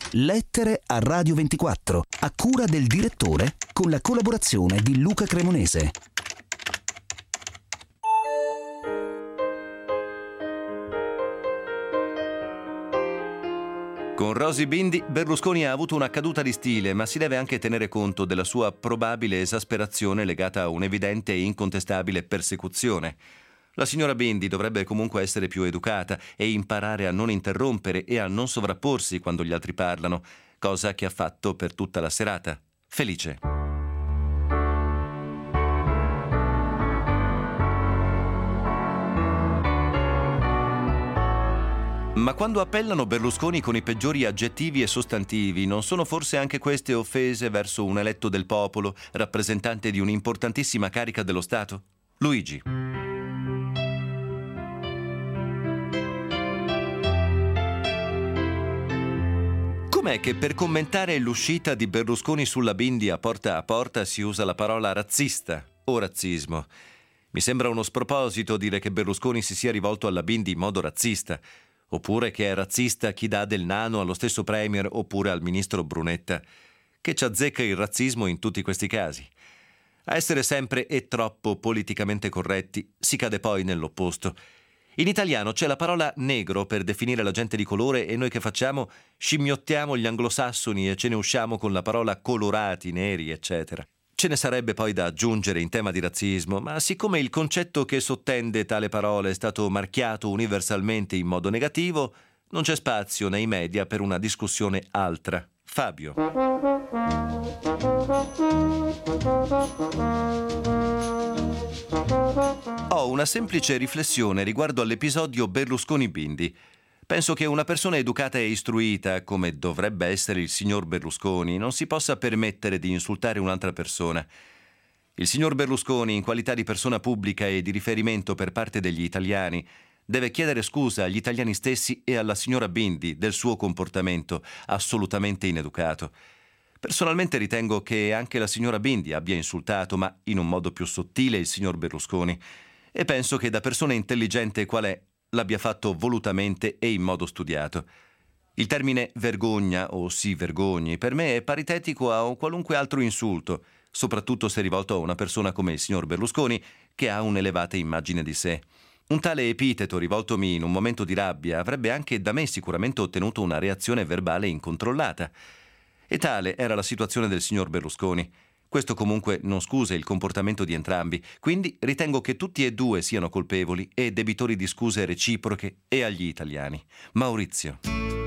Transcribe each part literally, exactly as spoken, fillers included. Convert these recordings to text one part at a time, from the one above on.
Lettere a Radio ventiquattro, a cura del direttore, con la collaborazione di Luca Cremonese. Con Rosy Bindi, Berlusconi ha avuto una caduta di stile, ma si deve anche tenere conto della sua probabile esasperazione legata a un'evidente e incontestabile persecuzione. La signora Bindi dovrebbe comunque essere più educata e imparare a non interrompere e a non sovrapporsi quando gli altri parlano, cosa che ha fatto per tutta la serata. Felice. Ma quando appellano Berlusconi con i peggiori aggettivi e sostantivi, non sono forse anche queste offese verso un eletto del popolo, rappresentante di un'importantissima carica dello Stato? Luigi. Com'è che per commentare l'uscita di Berlusconi sulla Bindi a Porta a Porta si usa la parola razzista o razzismo? Mi sembra uno sproposito dire che Berlusconi si sia rivolto alla Bindi in modo razzista. Oppure che è razzista chi dà del nano allo stesso premier oppure al ministro Brunetta. Che ci azzecca il razzismo in tutti questi casi. A essere sempre e troppo politicamente corretti si cade poi nell'opposto. In italiano c'è la parola negro per definire la gente di colore e noi che facciamo? Scimmiottiamo gli anglosassoni e ce ne usciamo con la parola colorati, neri, eccetera. Ce ne sarebbe poi da aggiungere in tema di razzismo, ma siccome il concetto che sottende tale parola è stato marchiato universalmente in modo negativo, non c'è spazio nei media per una discussione altra. Fabio. Ho una semplice riflessione riguardo all'episodio Berlusconi-Bindi. Penso che una persona educata e istruita, come dovrebbe essere il signor Berlusconi, non si possa permettere di insultare un'altra persona. Il signor Berlusconi, in qualità di persona pubblica e di riferimento per parte degli italiani, deve chiedere scusa agli italiani stessi e alla signora Bindi del suo comportamento assolutamente ineducato. Personalmente ritengo che anche la signora Bindi abbia insultato, ma in un modo più sottile, il signor Berlusconi. E penso che da persona intelligente qual è, l'abbia fatto volutamente e in modo studiato. Il termine vergogna o si vergogni per me è paritetico a un qualunque altro insulto, soprattutto se rivolto a una persona come il signor Berlusconi, che ha un'elevata immagine di sé. Un tale epiteto rivoltomi in un momento di rabbia avrebbe anche da me sicuramente ottenuto una reazione verbale incontrollata. E tale era la situazione del signor Berlusconi. Questo comunque non scusa il comportamento di entrambi, quindi ritengo che tutti e due siano colpevoli e debitori di scuse reciproche e agli italiani. Maurizio.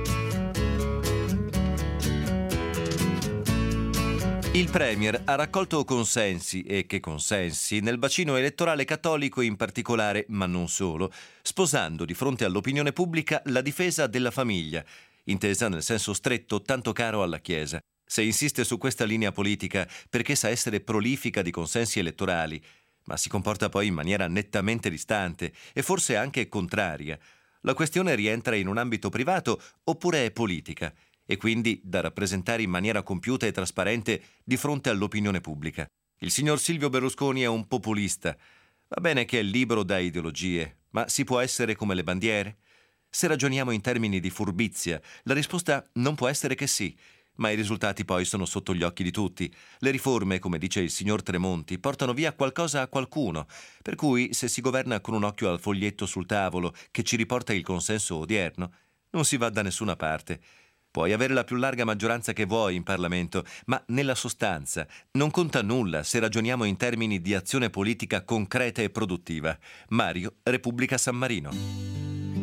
Il premier ha raccolto consensi, e che consensi, nel bacino elettorale cattolico in particolare, ma non solo, sposando di fronte all'opinione pubblica la difesa della famiglia, intesa nel senso stretto tanto caro alla Chiesa. Se insiste su questa linea politica perché sa essere prolifica di consensi elettorali, ma si comporta poi in maniera nettamente distante e forse anche contraria, la questione rientra in un ambito privato oppure è politica e quindi da rappresentare in maniera compiuta e trasparente di fronte all'opinione pubblica. Il signor Silvio Berlusconi è un populista. Va bene che è libero da ideologie, ma si può essere come le bandiere? Se ragioniamo in termini di furbizia, la risposta non può essere che sì. Ma i risultati poi sono sotto gli occhi di tutti. Le riforme, come dice il signor Tremonti, portano via qualcosa a qualcuno, per cui se si governa con un occhio al foglietto sul tavolo che ci riporta il consenso odierno, non si va da nessuna parte. Puoi avere la più larga maggioranza che vuoi in Parlamento, ma nella sostanza non conta nulla se ragioniamo in termini di azione politica concreta e produttiva. Mario, Repubblica San Marino.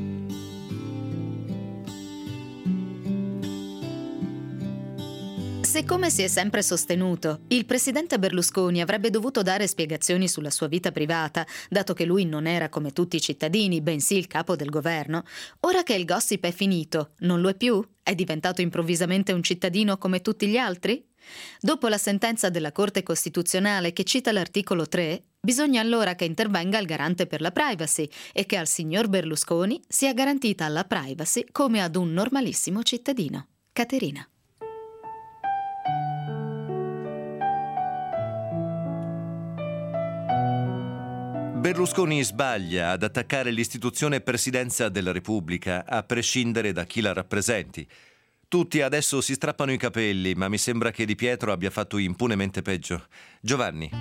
Se, come si è sempre sostenuto, il presidente Berlusconi avrebbe dovuto dare spiegazioni sulla sua vita privata, dato che lui non era come tutti i cittadini, bensì il capo del governo, ora che il gossip è finito, non lo è più? È diventato improvvisamente un cittadino come tutti gli altri? Dopo la sentenza della Corte Costituzionale che cita l'articolo tre, bisogna allora che intervenga il garante per la privacy e che al signor Berlusconi sia garantita la privacy come ad un normalissimo cittadino. Caterina. Berlusconi sbaglia ad attaccare l'istituzione Presidenza della Repubblica, a prescindere da chi la rappresenti. Tutti adesso si strappano i capelli, ma mi sembra che Di Pietro abbia fatto impunemente peggio. Giovanni.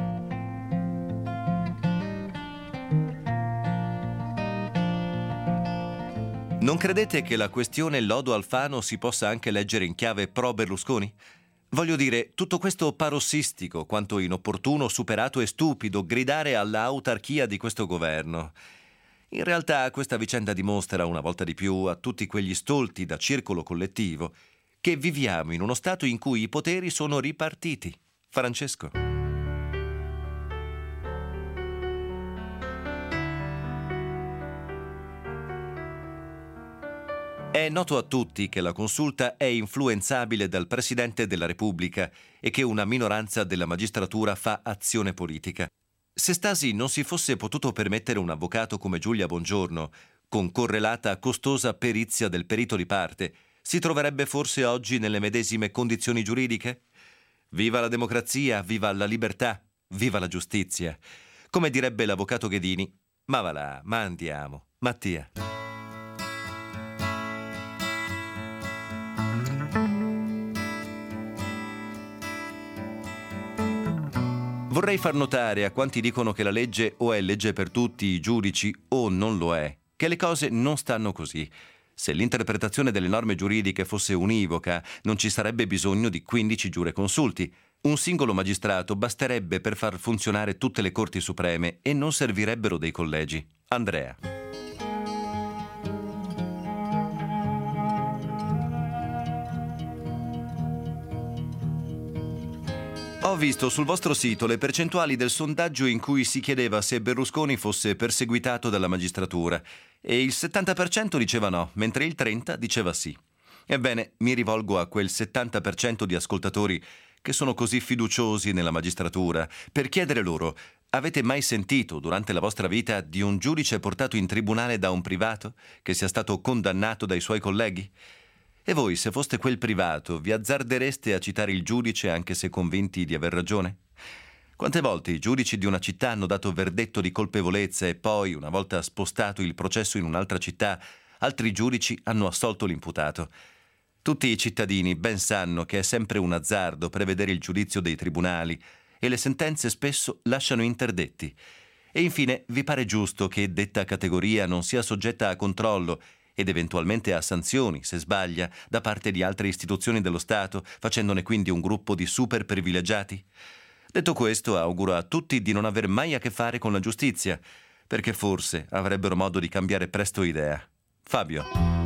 Non credete che la questione lodo Alfano si possa anche leggere in chiave pro Berlusconi? Voglio dire, tutto questo parossistico, quanto inopportuno, superato e stupido gridare alla autarchia di questo governo. In realtà questa vicenda dimostra una volta di più a tutti quegli stolti da circolo collettivo che viviamo in uno stato in cui i poteri sono ripartiti. Francesco. È noto a tutti che la consulta è influenzabile dal Presidente della Repubblica e che una minoranza della magistratura fa azione politica. Se Stasi non si fosse potuto permettere un avvocato come Giulia Bongiorno, con correlata costosa perizia del perito di parte, si troverebbe forse oggi nelle medesime condizioni giuridiche? Viva la democrazia, viva la libertà, viva la giustizia. Come direbbe l'avvocato Ghedini, ma va là, ma andiamo. Mattia. Vorrei far notare a quanti dicono che la legge o è legge per tutti i giudici o non lo è, che le cose non stanno così. Se l'interpretazione delle norme giuridiche fosse univoca, non ci sarebbe bisogno di quindici giureconsulti. Un singolo magistrato basterebbe per far funzionare tutte le corti supreme e non servirebbero dei collegi. Andrea. Ho visto sul vostro sito le percentuali del sondaggio in cui si chiedeva se Berlusconi fosse perseguitato dalla magistratura e il settanta per cento diceva no, mentre il trenta per cento diceva sì. Ebbene, mi rivolgo a quel settanta per cento di ascoltatori che sono così fiduciosi nella magistratura per chiedere loro: avete mai sentito durante la vostra vita di un giudice portato in tribunale da un privato che sia stato condannato dai suoi colleghi? E voi, se foste quel privato, vi azzardereste a citare il giudice anche se convinti di aver ragione? Quante volte i giudici di una città hanno dato verdetto di colpevolezza e poi, una volta spostato il processo in un'altra città, altri giudici hanno assolto l'imputato? Tutti i cittadini ben sanno che è sempre un azzardo prevedere il giudizio dei tribunali e le sentenze spesso lasciano interdetti. E infine, vi pare giusto che detta categoria non sia soggetta a controllo ed eventualmente a sanzioni, se sbaglia, da parte di altre istituzioni dello Stato, facendone quindi un gruppo di super privilegiati? Detto questo, auguro a tutti di non aver mai a che fare con la giustizia, perché forse avrebbero modo di cambiare presto idea. Fabio.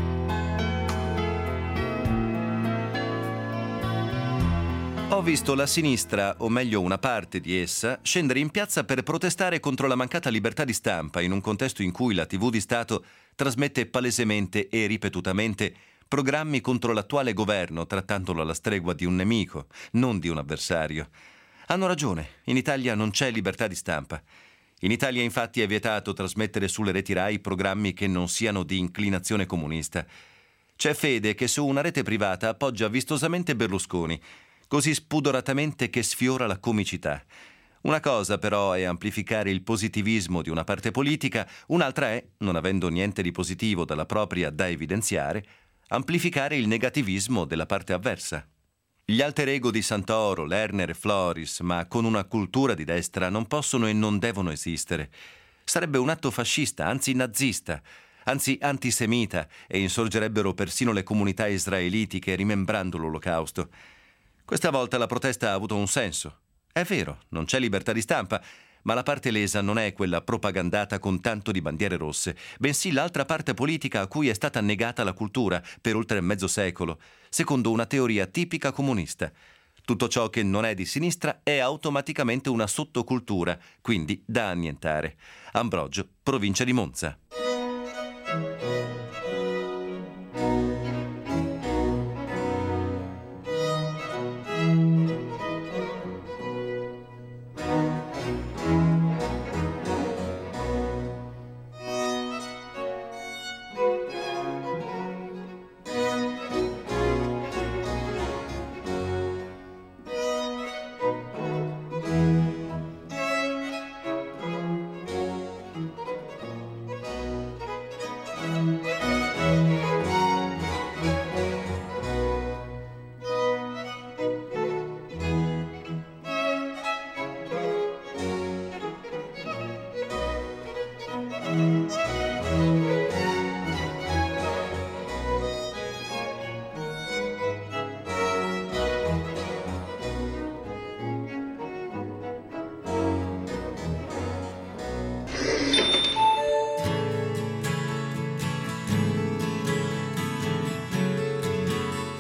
Ho visto la sinistra, o meglio una parte di essa, scendere in piazza per protestare contro la mancata libertà di stampa in un contesto in cui la tivù di Stato trasmette palesemente e ripetutamente programmi contro l'attuale governo, trattandolo alla stregua di un nemico, non di un avversario. Hanno ragione, in Italia non c'è libertà di stampa. In Italia infatti è vietato trasmettere sulle reti Rai programmi che non siano di inclinazione comunista. C'è fede che su una rete privata appoggia vistosamente Berlusconi, così spudoratamente che sfiora la comicità. Una cosa però è amplificare il positivismo di una parte politica, un'altra è, non avendo niente di positivo dalla propria da evidenziare, amplificare il negativismo della parte avversa. Gli alter ego di Santoro, Lerner e Floris, ma con una cultura di destra, non possono e non devono esistere. Sarebbe un atto fascista, anzi nazista, anzi antisemita, e insorgerebbero persino le comunità israelitiche rimembrando l'Olocausto. Questa volta la protesta ha avuto un senso. È vero, non c'è libertà di stampa, ma la parte lesa non è quella propagandata con tanto di bandiere rosse, bensì l'altra parte politica a cui è stata negata la cultura per oltre mezzo secolo, secondo una teoria tipica comunista. Tutto ciò che non è di sinistra è automaticamente una sottocultura, quindi da annientare. Ambrogio, provincia di Monza.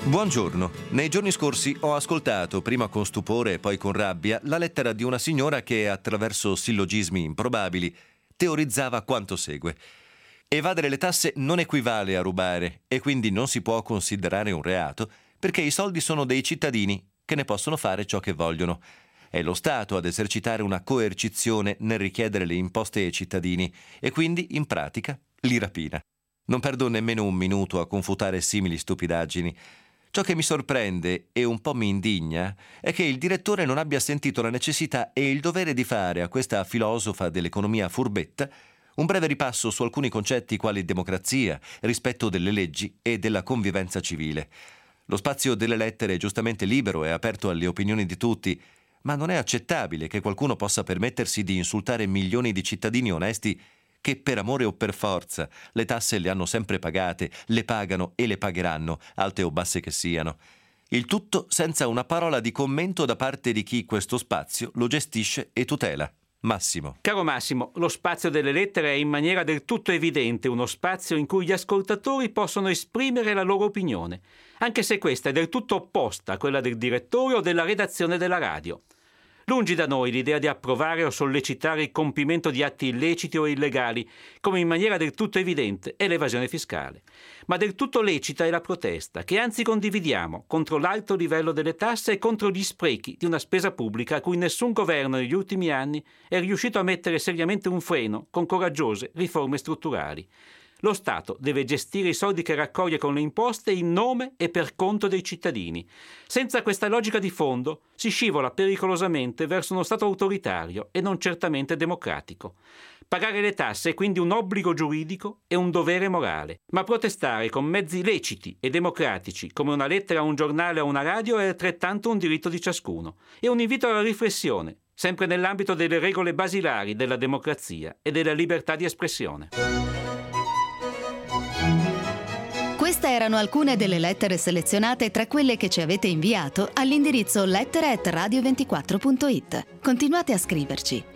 Buongiorno. Nei giorni scorsi ho ascoltato, prima con stupore e poi con rabbia, la lettera di una signora che, attraverso sillogismi improbabili, teorizzava quanto segue. Evadere le tasse non equivale a rubare e quindi non si può considerare un reato perché i soldi sono dei cittadini che ne possono fare ciò che vogliono. È lo Stato ad esercitare una coercizione nel richiedere le imposte ai cittadini e quindi, in pratica, li rapina. Non perdo nemmeno un minuto a confutare simili stupidaggini. Ciò che mi sorprende e un po' mi indigna è che il direttore non abbia sentito la necessità e il dovere di fare a questa filosofa dell'economia furbetta un breve ripasso su alcuni concetti quali democrazia, rispetto delle leggi e della convivenza civile. Lo spazio delle lettere è giustamente libero e aperto alle opinioni di tutti, ma non è accettabile che qualcuno possa permettersi di insultare milioni di cittadini onesti che per amore o per forza le tasse le hanno sempre pagate, le pagano e le pagheranno, alte o basse che siano. Il tutto senza una parola di commento da parte di chi questo spazio lo gestisce e tutela. Massimo. Caro Massimo, lo spazio delle lettere è in maniera del tutto evidente uno spazio in cui gli ascoltatori possono esprimere la loro opinione, anche se questa è del tutto opposta a quella del direttore o della redazione della radio. Lungi da noi l'idea di approvare o sollecitare il compimento di atti illeciti o illegali, come in maniera del tutto evidente è l'evasione fiscale. Ma del tutto lecita è la protesta, che anzi condividiamo, contro l'alto livello delle tasse e contro gli sprechi di una spesa pubblica a cui nessun governo negli ultimi anni è riuscito a mettere seriamente un freno con coraggiose riforme strutturali. Lo Stato deve gestire i soldi che raccoglie con le imposte in nome e per conto dei cittadini. Senza questa logica di fondo si scivola pericolosamente verso uno Stato autoritario e non certamente democratico. Pagare le tasse è quindi un obbligo giuridico e un dovere morale, ma protestare con mezzi leciti e democratici, come una lettera a un giornale o a una radio, è altrettanto un diritto di ciascuno. È un invito alla riflessione, sempre nell'ambito delle regole basilari della democrazia e della libertà di espressione. Queste erano alcune delle lettere selezionate tra quelle che ci avete inviato all'indirizzo lettere at radio ventiquattro punto it. Continuate a scriverci.